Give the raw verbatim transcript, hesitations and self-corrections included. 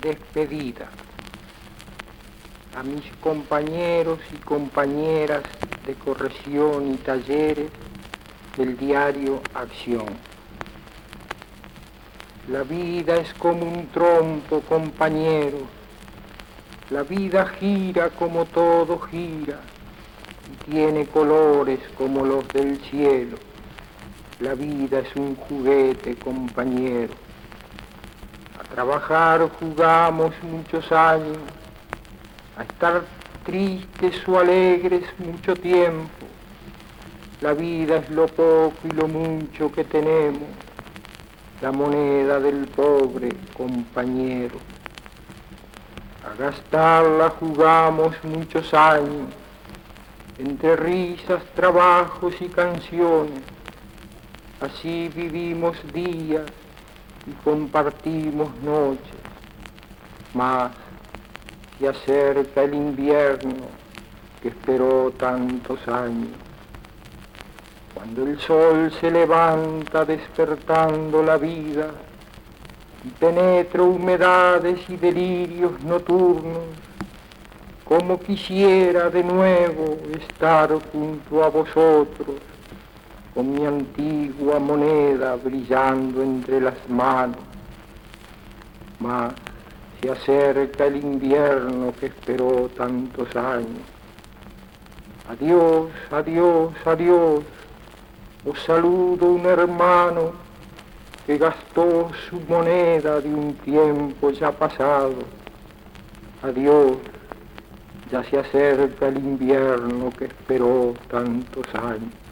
despedida. A mis compañeros y compañeras de corrección y talleres del diario Acción. La vida es como un trompo, compañero. La vida gira como todo gira y tiene colores como los del cielo. La vida es un juguete, compañero. A trabajar jugamos muchos años, a estar tristes o alegres mucho tiempo. La vida es lo poco y lo mucho que tenemos, la moneda del pobre, compañero. A gastarla jugamos muchos años, entre risas, trabajos y canciones. Así vivimos días y compartimos noches. Mas se acerca el invierno que esperó tantos años. Cuando el sol se levanta despertando la vida y penetra humedades y delirios nocturnos, como quisiera de nuevo estar junto a vosotros, con mi antigua moneda brillando entre las manos. Mas se acerca el invierno que esperó tantos años. Adiós, adiós, adiós. Os saludo un hermano que gastó su moneda de un tiempo ya pasado. Adiós, ya se acerca el invierno que esperó tantos años.